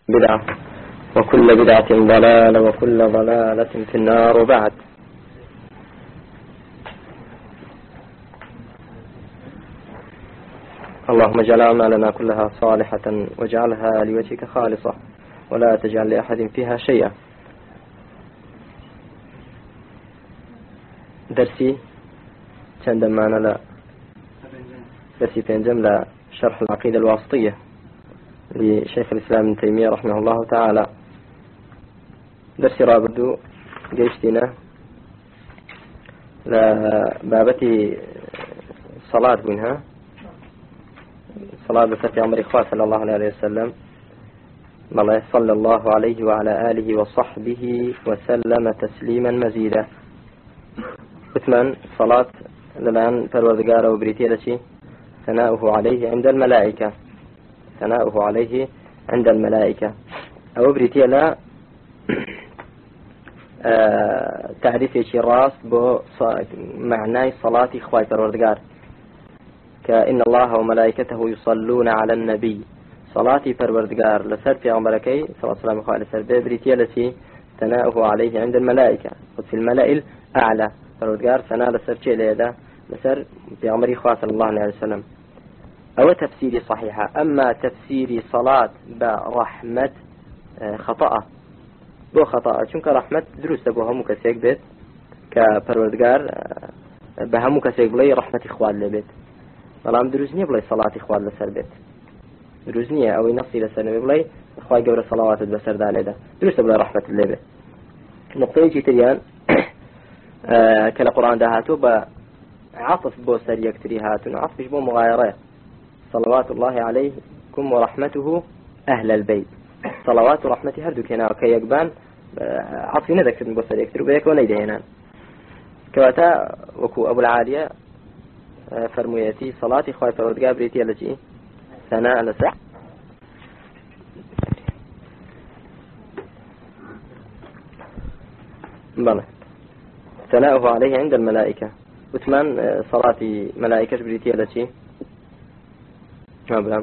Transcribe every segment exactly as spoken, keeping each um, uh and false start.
بدعة وكل بدعة ضلالة وكل ضلالة في النار. وبعد، اللهم اجعل أعمالنا كلها صالحة واجعلها لوجهك خالصة ولا تجعل لأحد فيها شيئا. درسي عندما أنا لا درسي بينجم لا شرح العقيدة الواسطية لشيخ الإسلام ابن تيمية رحمه الله تعالى. درسي رابدو جيشتنا لبابتي صلاة بينها صلاة بفتح عمر إخوة صلى الله عليه وسلم صلى الله عليه وعلى آله وصحبه وسلم تسليما مزيدا. ثمان صلاة للآن فالوذقار وبريتية لشي ثناؤه عليه عند الملائكة ثناؤه عليه عند الملائكة أو بريتية لا آه تعريف شي راس بو معنى صلاة إخوة فالوذقار كإن الله وملائكته يصلون على النبي صلاتي فالوذقار لسر في عمركي صلى الله عليه وسلم لسر بريتية لشي ثناؤه عليه عند الملائكة وفي الملائل أعلى فالوذقار ثناء لسر شيء ليدا لسر في عمر إخوة صلى الله عليه وسلم. أو تفسيري صحيحة. أما تفسيري صلاة برحمة خطأ بو خطأ چونك رحمة دروس بو همو كسيك بيت كپروردگار بهمو كسيك بلاي رحمة إخوان لبيت ولام دروس نية بلاي صلاة إخوان لسر بيت دروس نية أو نصي لسر نبي بلاي إخوان قبل صلوات بسر دالي ده دروس بلاي رحمة لبيت. نقطة يجي تريان كلا قرآن دهاتو بعطف بو سر يكتري هاتو عطفش بو مغايرة صلوات الله عليكم ورحمته أهل البيت صلوات ورحمته هردو كنا كي يقبان عطفي نذكر بو سر يكتري بيك ونيدينان كواتا وكو أبو العالية فرميتي صلاتي خواهي فرودقا بريتي التي ثناء لسع بلى ثناؤه عليه عند الملائكة. وثمان صلاة ملائكة بريتية التي ما بلام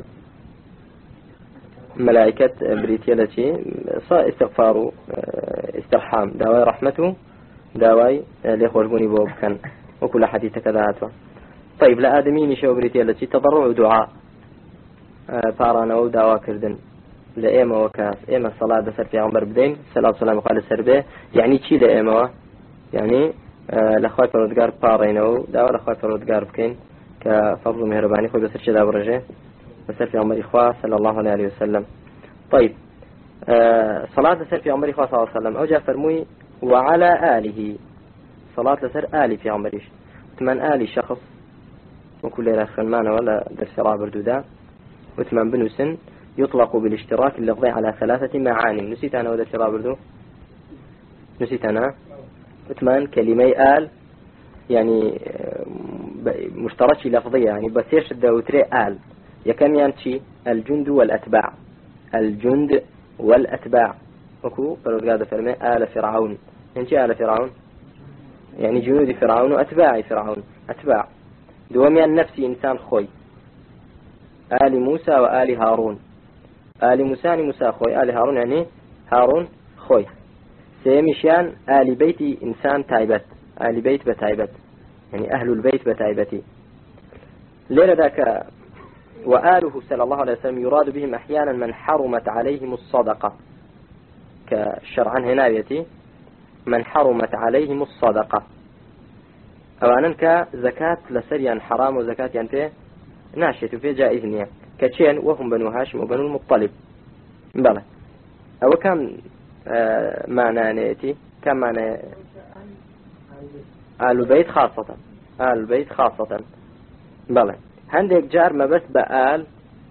ملائكة بريتية التي استغفار استرحام داواي رحمته داواي ليخوش بني بوب كان وكل حديث كذاته. طيب لا آدمي مشوا بريتية التي تضرع دعاء فارانا ودعاء كردن لأيما وكاف إيما الصلاة بسر في عمر بدين سلام سلام قال السربيه يعني شي لأيما يعني لأخوات فرودقار بارينو داو لأخوات فرودقار بكين كفضل مهرباني خوي بسر شدا برجه بسر في عمر إخوة صلى الله عليه وسلم. طيب آه صلاة بسر في عمر إخوة صلى الله عليه وسلم أوجه فرموي وعلى آله صلاة بسر آلي في عمريش وثمان آلي شخص وكل رخن معنا ولا درس رابر دودا وثمان بنو سن يطلق بالاشتراك اللفظي على ثلاثة معاني. نسيت أنا ودرس رابر دو نسيت أنا وثمان كلمة آل يعني مشتركة لفظية يعني بس يشد وتري آل يكم ينشي الجند والأتباع الجند والأتباع وكو فرقاد فرمي آل فرعون ينشي آل فرعون يعني جنود فرعون وأتباع فرعون أتباع دوميان نفسي إنسان خوي آل موسى وآل هارون آل موسى يعني موسى خوي آل هارون يعني هارون خوي سيمشان آل بيت إنسان تايبت آل بيت بتايبت يعني أهل البيت بتايبتي ليلة ذاك. وآله صلى الله عليه وسلم يراد بهم أحيانا من حرمت عليهم الصدقة كشرعا هنا يتي من حرمت عليهم الصدقة أولا كزكاة لسريا حرام وزكاة يعني ناشية في جائز نية كتشين وهم بنو هاشم وبنو المطلب بلى أو كان آه معنى نيتي كم معنى آل البيت خاصة آل البيت خاصة بلى عندك جار ما بس بآل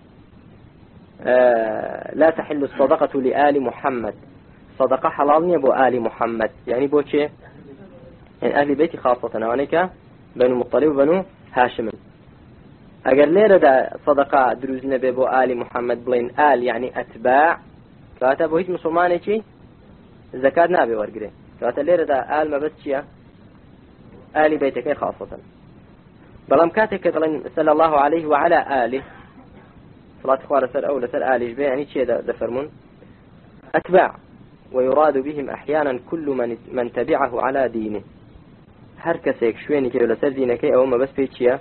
آه لا تحل الصدقة لآل محمد صدقة حلال نية بو آل محمد يعني بو شيء يعني أهل بيتي خاصة وانيك بنو مطلب وبنو هاشم أقل ليرة دا صدقة دروز نبي بو آل محمد بلين آل يعني أتباع كواتا بو هيت مسلماني شي زكاة نابي ورقري كواتا ليرة دا آل ما بس شيء آل بيتك خاصة بلام كاتك صلى الله عليه وعلى آله صلاة إخوة لسر أو لسر آله جبه يعني شيء دا فرمون أتباع، ويراد بهم أحيانا كل من, من تبعه على دينه. هر كسيك شويني كي ولا سر دينك أو ما بس بيتشيا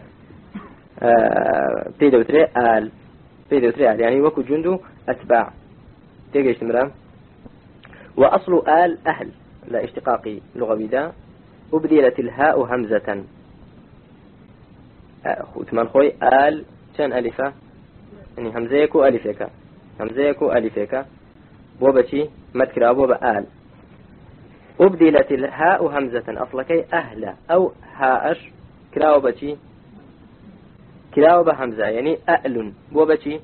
بيدو تري آل بيدو تري آل يعني وكو جندو أتباع تيجي استمرام. وأصل آل أهل لا اشتقاقي لغوي دا، أبدلت الهاء همزة وثمان خوي آل كان ألفة يعني همزيكو ألفك همزيكو ألفك بوبتي متكرا بوبا آل. أبدلت الهاء همزة أصلكي أهل أو هاءش كراوبتي كراوب همزة يعني أهل بوبتي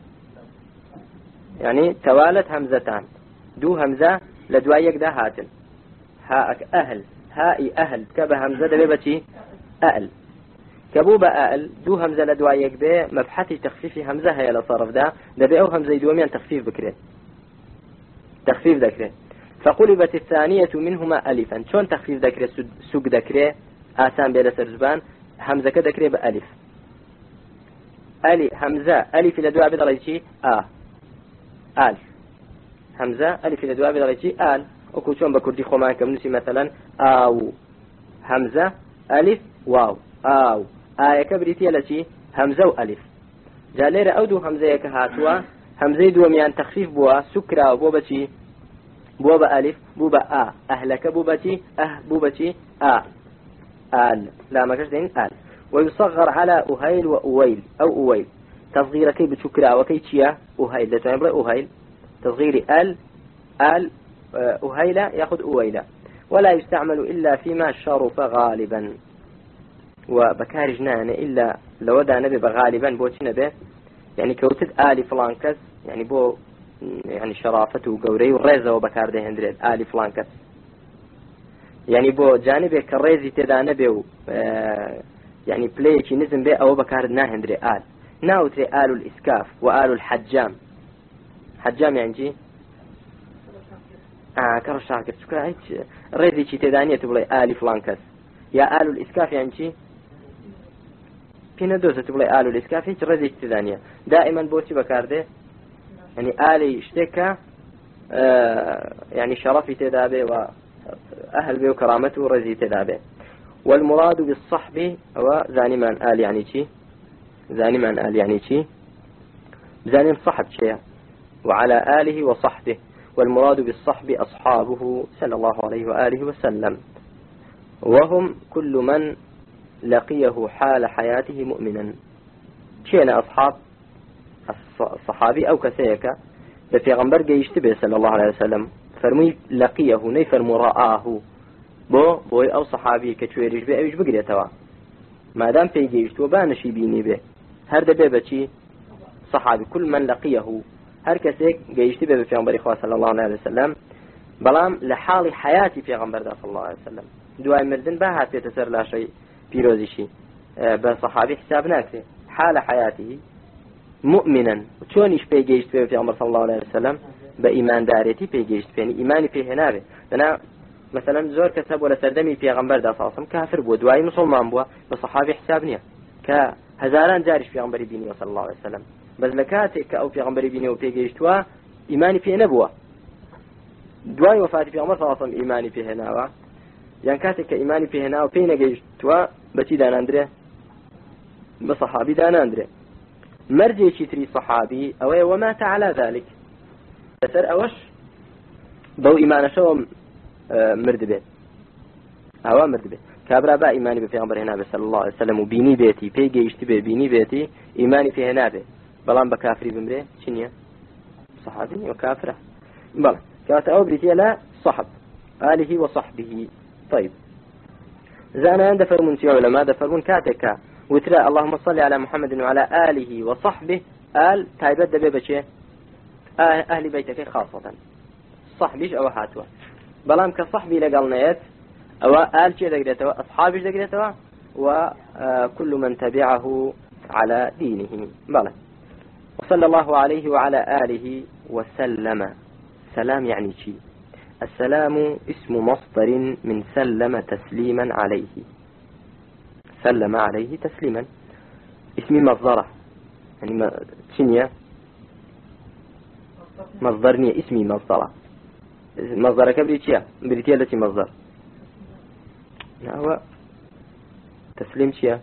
يعني توالت همزتان دو همزة لدوايك ده هاتن هاءك أهل هاء أهل كبه همزة دبيبتي أهل كبوبة أهل دو همزة لدوايك به مبحث تخفيف همزة هي لصرف ده دبي أو همزة دوميان تخفيف بكري تخفيف ذكره. فقلبت الثانية منهما ألفا. شون تخفيف ذكره سوق ذكره آسان بلا سرزبان همزة كذكره بألف ألي همزة ألف لدواء بدرجة آ آل همزة ألف لدواء بدرجة آل وكو شون بكردي خمان كمنسي مثلا آو همزة ألف واو آو آية كبريتي التي همزة وألف جالير أودو همزة كهاتوا همزة دوميان تخفيف بوا سكرا بوبتي بوبا ألف بوبا آ أهلك بوبتي أه بوبتي آ آل لا ما كشدين آل. ويصغر على أهيل وأويل أو أويل تصغير كي بسكرا وكي تشيا أهيل لا تعمل أهيل تصغير آل آل أهيل يأخذ أويلا ولا يستعمل إلا فيما شرف غالبا. وبكارجنا إلا لو دا نبي بغالبا بوتي نبي يعني كوتد آل فلانكس يعني بو يعني شرافته وقوري والرزة وبكار ده هندريد آل فلانكس يعني بو جانبه كالرزي تدا نبي يعني بلايكي نزم به أو بكار نا هندري آل ناوتري آل الإسكاف وآل الحجام. حجام يعني جي آه كرشاكت شكرا هيك رزي كي تدانية تبلي آل فلانكس يا آل الإسكاف يعني جي فينا دوزة تبلي آل الإسكاف هيك رزي كي تدانية دائما بوتي بكار ده يعني آلي اشتكى آه يعني شرفي تدابه وأهل به وكرامته رزي تدابه. والمراد بالصحب هو ذاني من آل يعني شي ذاني من آل يعني شي ذاني صحب شيء وعلى آله وصحبه. والمراد بالصحب أصحابه صلى الله عليه وآله وسلم وهم كل من لقيه حال حياته مؤمنا. شينا أصحاب الصحابي أو كسيك بفيغمبر جيشتبه صلى الله عليه وسلم فرمي لقيه نيفرمو رآه بو بوي أو صحابي كتويريش بي أويش بقريتوا ما دام في جيشتو بانشي بيني به هر دبي بچي صحابي كل من لقيه هر كسيك جيشتبه بفيغمبر إخوة صلى الله عليه وسلم بلام لحال حياتي فيغمبر صلى الله عليه وسلم دواء مردن باهات يتسر لا شيء بيروزيشي بصحابي حساب ناكسي حال حياته مؤمنا وشونيش بيجيشت فيه في عمر صلى الله عليه وسلم بإيمان داريتي بيجيشت فيه يعني إيماني فيه هنابه. أنا مثلا زور كتب ولا سردمي في غنبر دا صلى الله عليه وسلم كافر بو دواي مسلمان بوا بصحابي حسابنيه كهزاران جارش في غنبر بيني صلى الله عليه وسلم بس لكاتك أو في غنبر بيني وبيجيشتوا إيماني فيه نبوه دواي وفاتي في عمر صلى الله عليه وسلم إيماني فيه هنابه يعني كاتك إيماني فيه هنابه بين جيشتوا بتي دان أندري بصحابي دان أندري مرجي شتري صحابي أو ومات على ذلك بسر أوش بو إيمان شو مرد به أو مرد به كابرا با إيماني بفيغمبر هنا صلى الله عليه وسلم وبيني بيتي بيجي يشتبه بيني بيتي إيماني في هنا به بلان بكافري بمره شنيا صحابي وكافرة بلان كانت أو بريتي لا صحب آله وصحبه. طيب زانا عند فرمون سيو علماء دفرمون كاتكا وترى اللهم صل على محمد وعلى آله وصحبه آل تايبت دبي بشي أهل بيتك خاصة صحبيش أو هاتوا بلام كصحبي لقلنيت أو آل شيء ذكرتوا أصحابيش ذكرتوا وكل من تبعه على دينه. بلى وصلى الله عليه وعلى آله وسلم. سلام يعني شيء السلام اسم مصدر من سلم تسليما عليه سلم عليه تسليما اسم مصدره يعني شنيا مصدرني اسمي مصدره مصدر كبريتيا بريتيا التي مصدر هو تسليم شيا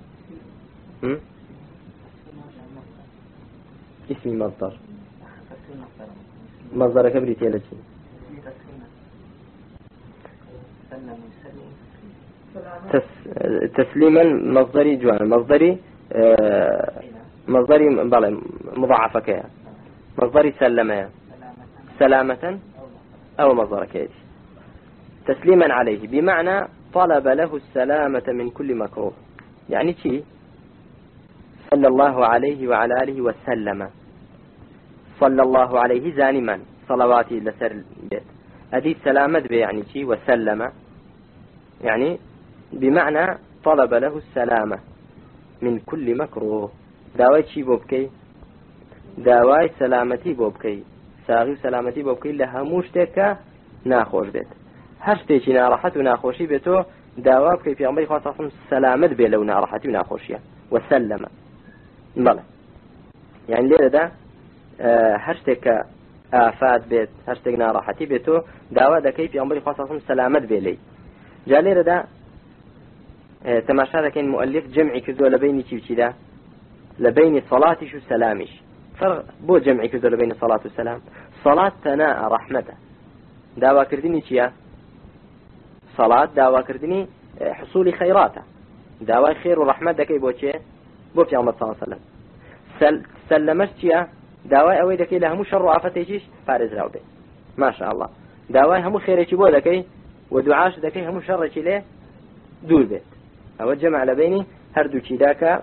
اسم مصدر مصدر كبريتيا التي تس... تسليما مصدري جوان مصدري آه... مصدري بلى مضاعفة كيا مصدري سلم سلامة أو مصدر كيدي تسليما عليه بمعنى طلب له السلامة من كل مكروه يعني شيء صلى الله عليه وعلى آله وسلم صلى الله عليه زانما صلواتي لسر بيت هذه السلامة يعني شيء وسلم يعني بمعنى طلب له السلامة من كل مكروه داوای چی بۆ بکەی داوای سەلامەتی بۆ بکەی ساغی و سەلامەتی بۆ بکەی لە هەموو شتێکە ناخۆش بێت هەر شتێکی ناڕەحەت و ناخۆشی بێتۆ داوا بکەی پێغەمبەری خوا صلی الله علیه و سەلەم سەلامەت بێ لەو ناڕەحەتی و ناخۆشیە وسلمە بەڵێ یعنی لێرەدا هەر شتێک کە ئافات بێت هەر شتێک ناڕەحەتی بێتۆ داوا دەکەی پێغەمبەری خوا صلی الله علیه و سەلەم سەلامەت بێ لێی جا لێرەدا تەماشا دەکەین مؤلف جەمعی کردووە لە بینی چی و چیدا لبين صلاتش وسلامش فرق بو جمعي كذا لبين صلاة والسلام صلاة تناء رحمته داوا كردني شيا صلاة داوا كردني حصول خيراته داوا خير ورحمة دكي بو شيء بو في عمر صلى الله عليه وسلم سل سلمش شيا داوا أوي دكي له مو شر وعفتيش فارز راوبي ما شاء الله داوا هم خير شي بو دكي ودعاش دكي هم شر شي له دول بيت أو جمع لبيني هردو شي داكا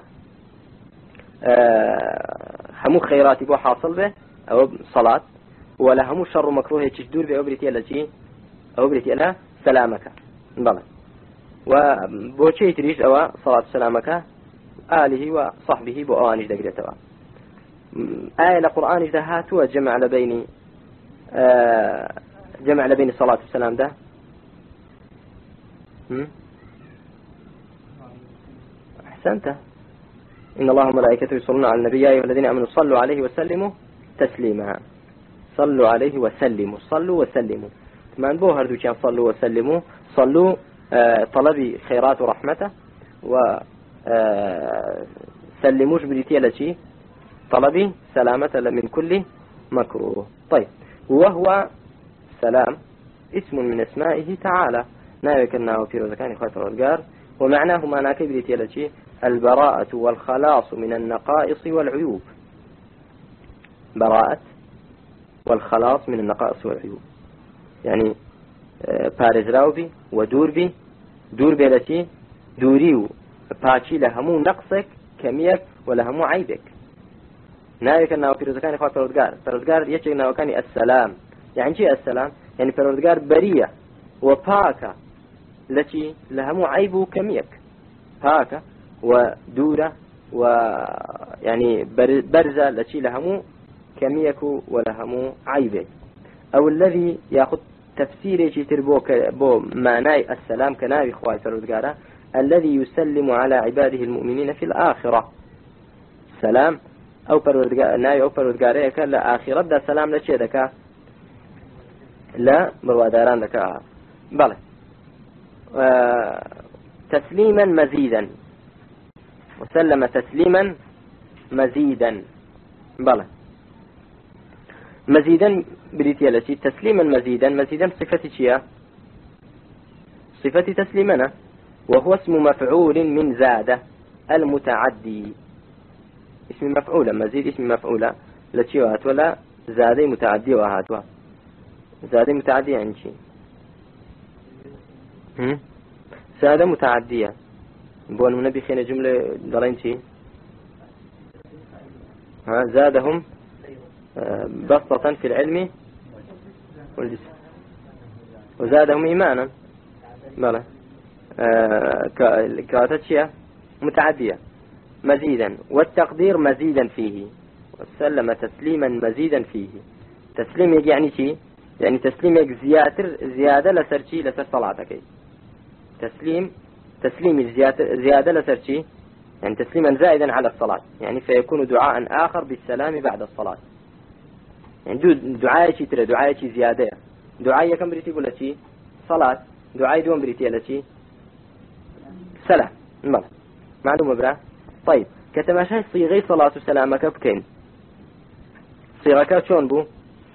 همو خيراتي بو حاصل به او صلاة ولا همو شر مكروه يتشدور به أبريتي التي أو أبريتي لها سلامك بلى وبوشي تريش أو صلاة سلامك آله وصحبه بو أوانش دقريتها آية القرآن اجدهات وجمع لبين جمع لبين الصلاة والسلام ده أحسنت إن الله وملائكته يصلون على النبي يا أيها الذين آمنوا صلوا عليه وسلموا تسليما صلوا عليه وسلموا صلوا وسلموا من بو هردو كان صلوا وسلموا صلوا آه طلبي خيرات ورحمته و آه سلموش بريتي لشي طلبي سلامة من كل مكروه طيب وهو سلام اسم من اسمائه تعالى ناوي كنا في رزقان خاطر الرجال ومعناه ما ناكي بريتي لشي البراءة والخلاص من النقائص والعيوب براءة والخلاص من النقائص والعيوب يعني بارزراو بي ودور بي دور بي لتي دوريو باتشي لهمو نقصك كميك ولهمو عيبك ناوي كان ناو بيروزكاني اخوات پروردگار پروردگار يچك ناو كاني السلام يعني شي السلام يعني پروردگار برية وباكا لتي لهمو عيب كميك باكا ودورة ويعني برزة لشي لهمو كميك ولهمو عيبه أو الذي يأخذ تفسير يشتر بو, بو معناي السلام كناوي خواهي فرودقارة الذي يسلم على عباده المؤمنين في الآخرة سلام أو فرودقارة ناوي أو فرودقارة كلا آخرة دا سلام لشي دكا لا برواداران دكا بلى آه تسليما مزيدا وسلم تسليما مزيدا بلى مزيدا بريتيا لشي تسليما مزيدا مزيدا صفة شيا صفة تسليمنا وهو اسم مفعول من زاد المتعدي اسم مفعول مزيد اسم مفعول لشي وهات ولا زاد متعدي وهات زاد متعدي يعني شي زاد متعدية بون النبي خينا جملة دلين شي ها زادهم بسطة في العلم والجسم وزادهم إيمانا بلى كاتشيا متعدية مزيدا والتقدير مزيدا فيه وسلم تسليما مزيدا فيه تسليم يعني شيء يعني تسليم زيادة زيادة لسرشي لسر صلاتك تسليم تسليم زيادة زيادة لسرشي يعني تسليما زائدا على الصلاة يعني فيكون دعاء آخر بالسلام بعد الصلاة يعني دعاء شيء ترى دعاء شيء زيادة دعاء كم بريتي ولا شيء صلاة دعاء دوم بريتي ولا شيء سلام مال معلومة برا طيب كتماشى صيغة صلاة وسلام كبكين صيغة كشون بو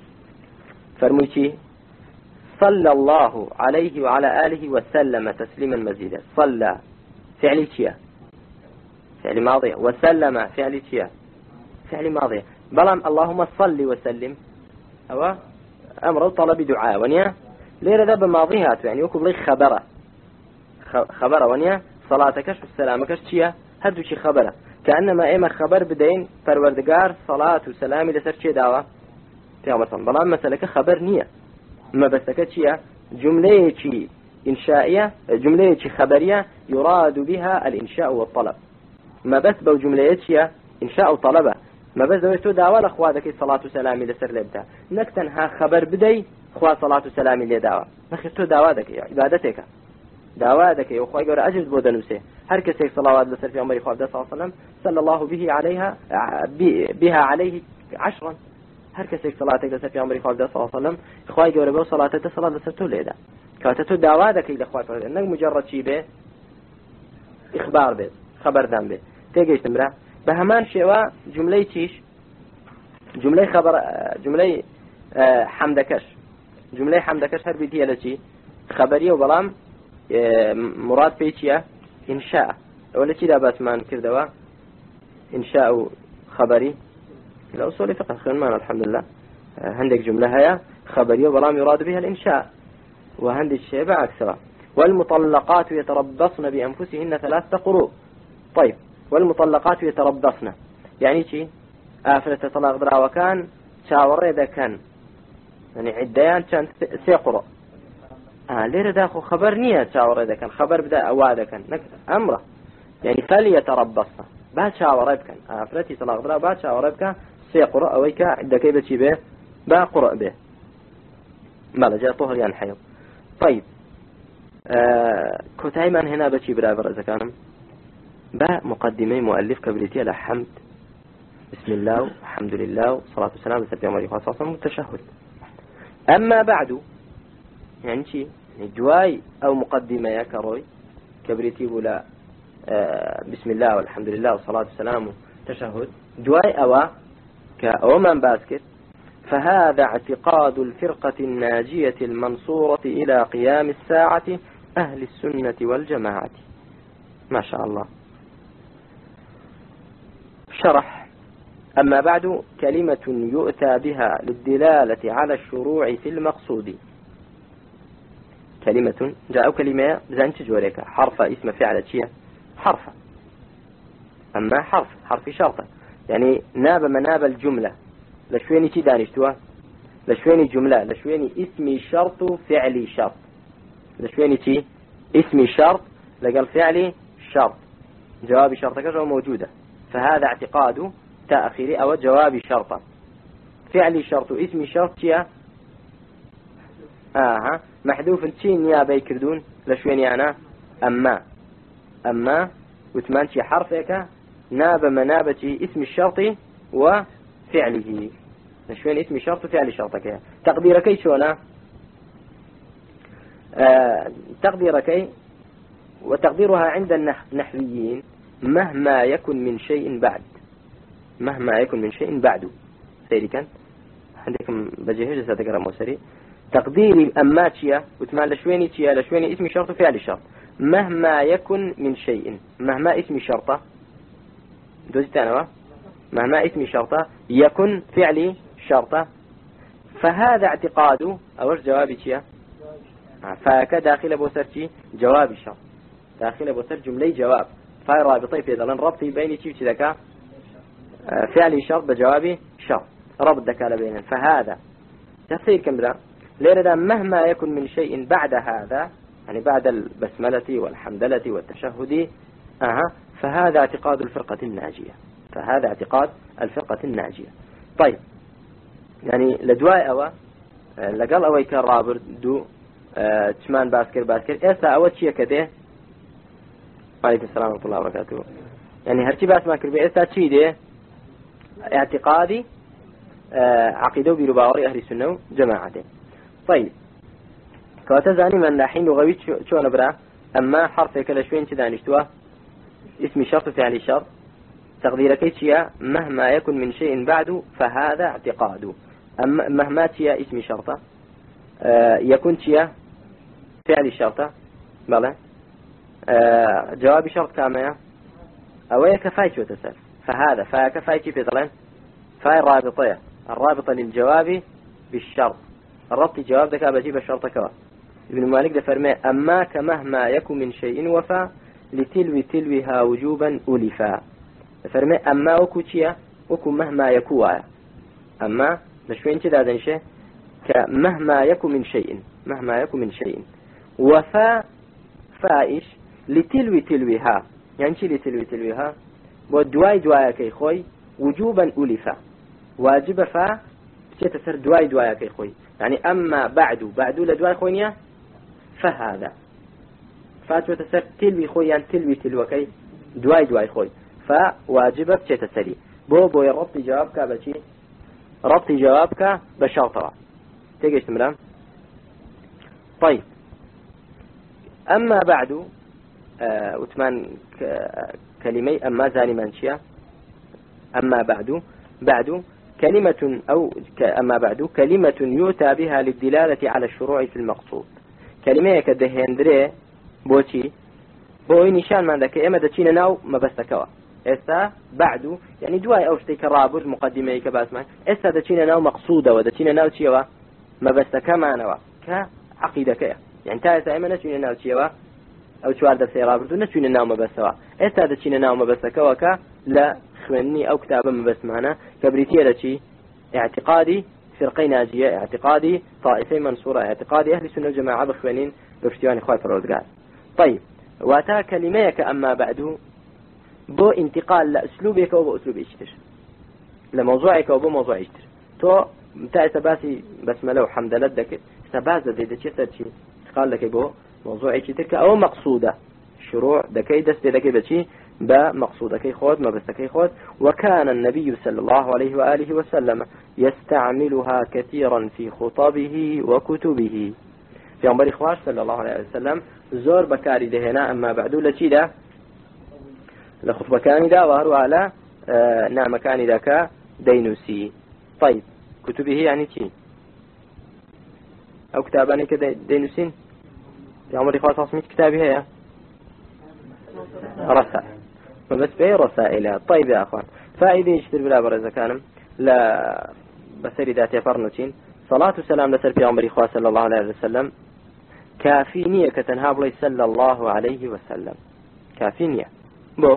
فرميتي صلى الله عليه وعلى آله وسلم تسليما مزيدا صلى فعل شيء فعل ماضي وسلم فعل شيء فعل ماضي بلام اللهم صل وسلم أو أمر طلب دعاء ونيا ليرة ذا بماضيهات يعني يكون لي خبره خبره ونيا صلاتكش والسلامكش شيء هدو شي خبره كأنما إما خبر بدين فروردقار صلاة وسلام لسر شي دعوة في عمر صلى بلام مسألة خبر نية ما بسكت شيء جملة شي إنشائية جملة شي خبرية يراد بها الإنشاء والطلب ما بس بو جملة شي إنشاء وطلبة ما بس دويتو دعوة لأخواتك صلاة وسلام لسر لبتا نكتنها خبر بدي خوا صلاة وسلام لدعوة نخستو دعواتك عبادتك دعواتك يا أخوي قرأ أجل بودنوسه هر كسي صلوات لسر في عمر خواب صلى الله عليه وسلم صلى الله به عليها بها عليه عشرا هر کەسێک صلاتێک لەسەر پێغەمبەری خوا صلی الله عليه وسلم خوای گەورە بەو صلاتە صلات لەسەر تۆ لێدا کاتە تۆ داوا دەکەی لە خوای پەروەردگار نەک مجرد چی بێ ئیخبار بێت خەبەردان بێت تێگەیشتم برا بە هەمان شێوە جملەی چیش جملەی خەبەر جملەی حەمدەکەش جملەی حەمدەکەش هەر بیتیە لە چی خەبەریە و بەڵام مراد پێی چییە ئینشاء ئەوە لە چیدا باسمان کردەوە ئینشاء و خەبەری الأصول فقه خير الحمد لله عندك جملة هي خبرية ولام يراد بها الإنشاء وعندك شيء بعكسها والمطلقات يتربصن بأنفسهن ثلاثة قروء طيب والمطلقات يتربصن يعني شيء آفلة طلاق درا وكان شاور إذا كان يعني عديان كان سيقرأ آه ليه داخل خبر نية شاور إذا كان خبر بدأ أوادا كان أمره يعني فليتربصن بعد شاور كان آفلة طلاق درا بعد شاور كان سيقرأ أويك عند كيف شيء به بقرأ به ما لجأ طهر يعني حيض طيب آه كتايما هنا بشي برافر إذا كان با مقدمي مؤلف كبريتي على حمد بسم الله والحمد لله والصلاة والسلام على سيدنا محمد صلى الله عليه وسلم والتشهد أما بعد يعني شيء جواي أو مقدمة يا كروي كبريتي ولا آه بسم الله والحمد لله والصلاة والسلام والتشهد جواي أو كأومن باسكت فهذا اعتقاد الفرقة الناجية المنصورة إلى قيام الساعة أهل السنة والجماعة ما شاء الله شرح أما بعد كلمة يؤتى بها للدلالة على الشروع في المقصود كلمة جاء كلمة زانت جوريك حرف اسم فعل شيء حرف أما حرف حرف شرطة يعني ناب مناب الجملة لشويني كي دانشتوا لشويني جملة لشويني اسمي شرط فعلي شرط لشويني كي اسمي شرط لقال فعلي شرط جوابي شرطك جو موجودة فهذا اعتقاد تأخيري أو جوابي شرطا فعلي شرط اسمي شرط كيا آه محذوف التين يا بيكردون لشويني أنا أما أما وثمانشي حرفك ناب منابة اسم الشرط وفعله نشوين اسم الشرط وفعل شرطك تقديرك شونا آه تقديرك وتقديرها عند النحويين مهما يكن من شيء بعد مهما يكن من شيء بعد سيري كان عندكم بجهز ستقرأ موسري تقديري أماتشيا وتمان لشويني تشيا لشويني اسم الشرط وفعل الشرط مهما يكن من شيء مهما اسم شرطه دوزتانوا مهما اسم شرطه يكن فعلي شرطه فهذا اعتقاد أوش جوابي شيا فاك داخل بوسرتي جواب الشرط داخل بوسر جملة جواب فاي رابطي في ذلك ربطي بيني شيء ذكاء فعلي شرط بجوابي شرط ربط ذكاء بينهم فهذا تفسير كم ذا لأن مهما يكن من شيء بعد هذا يعني بعد البسملة والحمدلة والتشهد أها فهذا اعتقاد الفرقة الناجية فهذا اعتقاد الفرقة الناجية طيب يعني لدواء أو لقال أوي كرابر دو اه تشمان باسكر باسكر إيسا أول شيء كده عليكم السلام ورحمة الله وبركاته يعني هرتي باس ما كربي إيسا شيء ده اعتقادي اه عقيدة بيرباوري أهل السنة وجماعته طيب كواتزاني من لحين لغوي شو نبرا أما حرف كلا شوين كذا نشتوه اسم شرط فعل الشرط تقدير كيتشيا مهما يكن من شيء بعد فهذا اعتقاد. أما مهما تيا اسم شرطة آه يكون تيا فعل الشرطة بلى آه جواب شرط كامية أو كفاية وتسأل فهذا فكفاية في طلع فاي الرابطية الرابطة للجواب بالشرط الربط جواب ذكاء بجيب الشرط كوا. ابن مالك ده فرمي أما كمهما يكن من شيء وفا لتلوي تلويها وجوبا ألفا فرمي أما وكو تيا وكو مهما يكوا أما نشوين كذا دنشة كمهما يكن من شيء مهما يكن من شيء وفا فائش لتلوي تلويها يعني شي لتلوي تلويها ودواي دواي كي خوي وجوبا ألفا واجب فا تسر دواي دواي كي خوي يعني أما بعد بعد لدواي خوينيا فهذا فاتو تسر تلوي خوي يعني تلوي تلوكي دواي دواي خوي فواجب تسري بو بو ربط جوابك بشي ربط جوابك بشرطة تيجي تمرام. طيب أما بعد آه وثمان كلمي أما زاني منشيا أما بعد بعد كلمة أو أما بعد كلمة يؤتى بها للدلالة على الشروع في المقصود كلمة كدهندري بوشي بوي نشان من ذاك إما دتشينا ناو ما بستكوا إسا بعد يعني دواي أو شتي كرابر مقدمة كباسمة إسا دتشينا ناو مقصودة ودتشينا ناو تشيوا ما بستكا معنوا كعقيدة كيا يعني تايسا إما نتشينا ناو تشيوا أو شوار دفسي رابر نتشينا ناو ما بستوا إسا دتشينا ناو ما بستكوا كا لا خواني أو كتابا ما بس معنا كبريتيا لشي اعتقادي فرقي ناجية اعتقادي طائفة منصورة اعتقادي أهل السنة والجماعة بخوانين بفتيوان إخوة فرودقال. طيب واتا كلميك أما بعد بو انتقال لأسلوبك وبو أسلوب إشتر لموضوعك وبو موضوع إشتر تو متى سباسي بسملة وحمد لدك سبازة دي دي شي قال لك بو موضوع إشترك أو مقصودة شروع دكي دست دكي بشي بمقصودك خود ما بستكي خود. وكان النبي صلى الله عليه وآله وسلم يستعملها كثيرا في خطبه وكتبه في عمر إخواش صلى الله عليه وسلم زور بكاري دهنا أما بعد لشي ده لخطبة كان ده وهروا على آه نعم كان ذاك دينوسي. طيب كتبه يعني شي أو كتاباني كده دينوسين في عمر إخواش أصميت كتابها يا رسائل بس بأي رسائل. طيب يا أخوان فإذا يشتر بلا برزة كانم لا بسري ذاتي فرنوتين صلاة والسلام لسر في عمر إخوة صلى الله عليه وسلم كافينية كتنهاب لي صلى الله عليه وسلم كافينية بو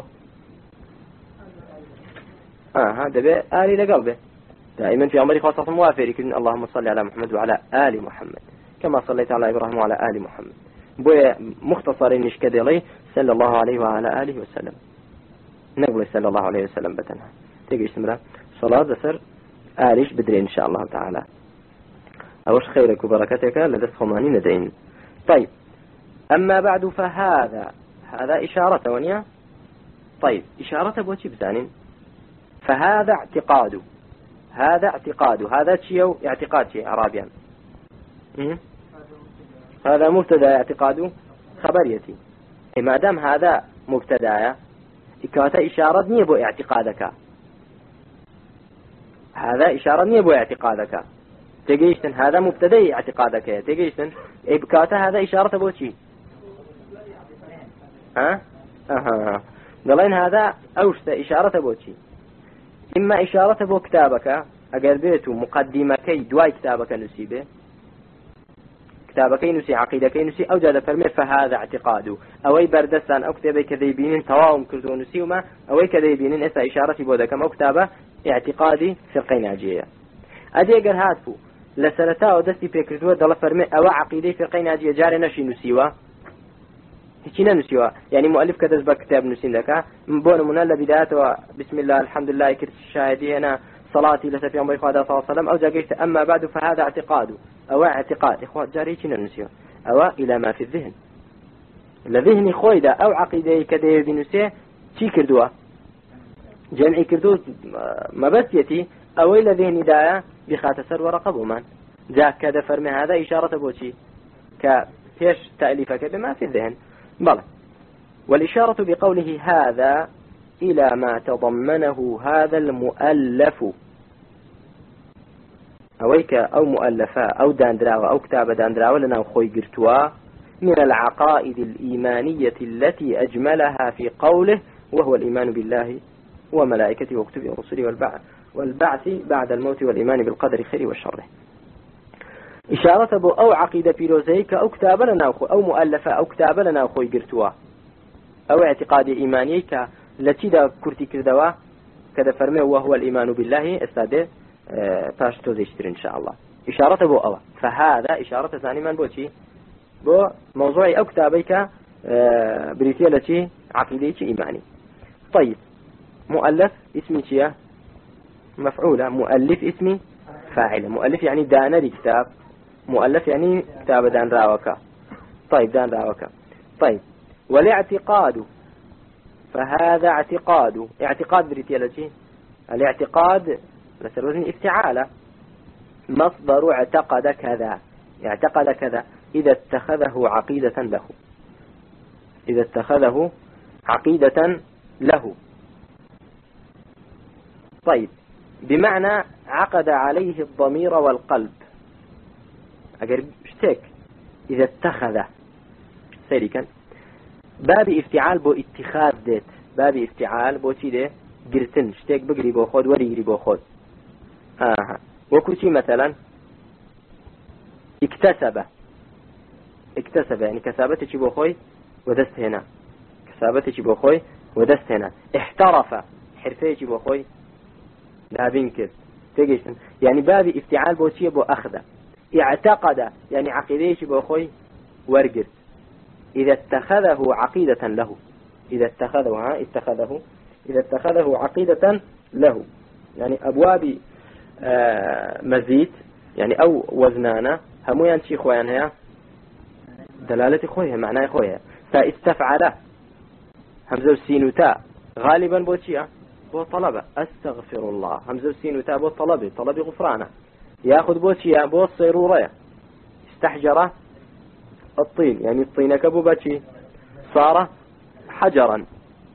آه هذا بي آلي لقلبه دائما في عمر إخوة صلى الله عليه وسلم اللهم صل على محمد وعلى آل محمد كما صليت على إبراهيم وعلى آل محمد بو مختصر نشكد لي صلى الله عليه وعلى آله وسلم نقول صلى الله عليه وسلم بتنها تيجي اسمها صلاة ذسر آليش بدري إن شاء الله تعالى أوش خيرك وبركتك لدس خماني ندعين. طيب أما بعد فهذا هذا إشارة ونيا. طيب إشارة بوشي بزانين فهذا اعتقاد هذا اعتقاد هذا شيء اعتقاد شيء عربيا هذا مبتدا اعتقاد خبريتي ما دام هذا مبتدا إكاتا إشارة نيبو اعتقادك هذا إشارة نيبو اعتقادك تجيشتن هذا مبتدأ اعتقادك تجيشتن إبكاتا هذا إشارة بوشي ها أها قالين هذا أوشت إشارة بوشي إما إشارة بو كتابك أجر بيتو مقدمكي دواي كتابك نسيبه كتابك نسي عقيدك نسي أو جاد فرمي فهذا اعتقاده أوي بردستان أو كتابي كذيبين تواهم كردو نسيوما أوي كذيبين إسا إشارة بودكم أو كتابة اعتقادي فرقي ناجية أدي أجر هاتفو لسنتا ودستي بيكردو دل فرمي أو عقيدة فرقي ناجية جاري نشي نسيوا هيك نسيوا يعني مؤلف كدز بكتاب نسين لك بون منال بدايته بسم الله الحمد لله كرت الشاهدي أنا صلاتي لسفي عمر إخوة صلى الله عليه وسلم أو جاكيشت أما بعد فهذا اعتقاد أو اعتقاد إخوة جاري كنا نسيوا أو إلى ما في الذهن لذهني خويدا أو عقيدة كده بنسيه شي كردوا جمعي كردو ما بس يتي أو إلى ذهني دايا بخات سر ورقب ومن جاك كذا فرمي هذا إشارة بوشي كيش تأليفك بما في الذهن. بلى. والإشارة بقوله هذا إلى ما تضمنه هذا المؤلف أويك أو مؤلفة أو داندراوة أو كتاب داندراوة لنا أخوي قرتوا من العقائد الإيمانية التي أجملها في قوله وهو الإيمان بالله وملائكته وكتبه ورسله والبعث والبعث بعد الموت والإيمان بالقدر خير وشره. إشارة بو أو عقيدة فيلوزيك أو كتاب لنا أخوي أو مؤلفة أو كتاب لنا أخوي قرتوا أو اعتقاد إيمانيك التي دا كرتي كردوا كذا فرمي وهو الإيمان بالله استاده باش توزيشتر إن شاء الله. إشارة بو أو فهذا إشارة ثاني من بوشي بو موضوع أو كتابيك بريتيا التي عقيدة إيماني. طيب مؤلف اسمي شيا مفعولة مؤلف اسمي فاعل مؤلف يعني دانا لكتاب مؤلف يعني كتاب دان راوكا. طيب دان راوكا. طيب والاعتقاد فهذا اعتقاد اعتقاد بريتيا التي الاعتقاد مثل وزن افتعالة مصدر اعتقد كذا اعتقد كذا إذا اتخذه عقيدة له إذا اتخذه عقيدة له. طيب بمعنى عقد عليه الضمير والقلب أقرب اشتك إذا اتخذ سيري كان باب افتعال بو اتخاذ ديت باب افتعال بو تيده قرتن اشتك بقري بو خود وريقري بو خود آه. وكوشي مثلا اكتسب اكتسب يعني كسابته بو خوي ودست هنا كسابته بو خوي ودست هنا. احترف حرفيه بو خوي لا بينكر تجيشن يعني باب افتعال بو شيء بو أخذ. اعتقد يعني عقيدة بو خوي ورقر إذا اتخذه عقيدة له إذا اتخذه ها اتخذه إذا اتخذه عقيدة له يعني أبواب آه مزيد يعني أو وزنانة همويان شي خويان هيا دلالة خويها معناه خويها. فاستفعل همزة السين وتاء غالبا بو شيء بو طلبة استغفر الله همزة السين وتاء بو طلبة طلبي غفرانه ياخذ بو شيء بو الصيرورة استحجر الطين يعني الطين كبو بشي صار حجرا.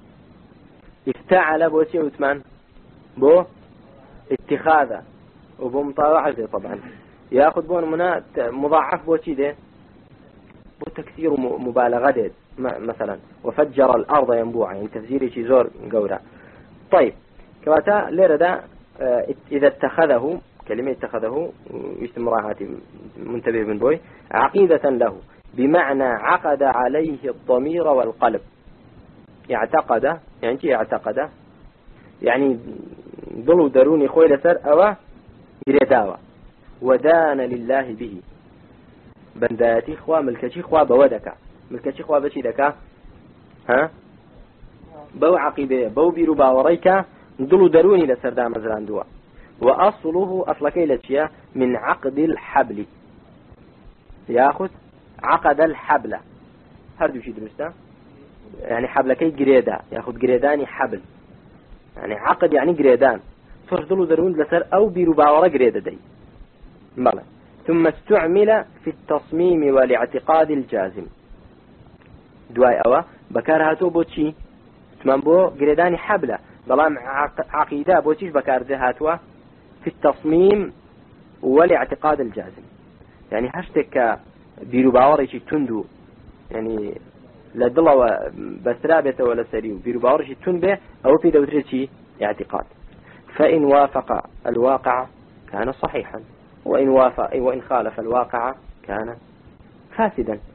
افتعل بو شيء وثمان بو اتخاذه وبو مطاوعته طبعا ياخذ بو منا مضاعف بو شيء ده بو تكثير مبالغة ده مثلا وفجر الأرض ينبوعا يعني تفسير شي زور قورا. طيب كواتا ليرة ده إذا اتخذه كلمة اتخذه يستمراعاتي منتبه من بوي عقيدة له بمعنى عقد عليه الضمير والقلب. اعتقد يعني كي اعتقد يعني ضلوا دروني خوي لسر أو يرداوة ودان لله به بنداتي خوا ملكتي خوا بودك ملكتي خوا بشي دكا ها بو عقيدة بو بيرو باوريك ضلوا دروني لسر دام زران دوا. وأصله أصل كيلتشيا من عقد الحبل ياخذ عقد الحبل هردو شي درسته يعني حبلكي جريدا ياخذ جريداني حبل يعني عقد يعني جريدان فرضلوا درون لسر أو بيرو باورا جريدا دي مالا. ثم استعمل في التصميم والاعتقاد الجازم دواي أوا بكار هاتو بوتشي تمام بو جريداني حبلة بلام عقيدة بوتشيش بكار ذي هاتوا في التصميم والاعتقاد الجازم يعني هشتك بيرو باوريشي تندو يعني لدلوا بسرابته ولا سريو بيرو باوريشي تنبه أو في دورتشي اعتقاد. فإن وافق الواقع كان صحيحا وإن وافق وإن خالف الواقع كان فاسدا.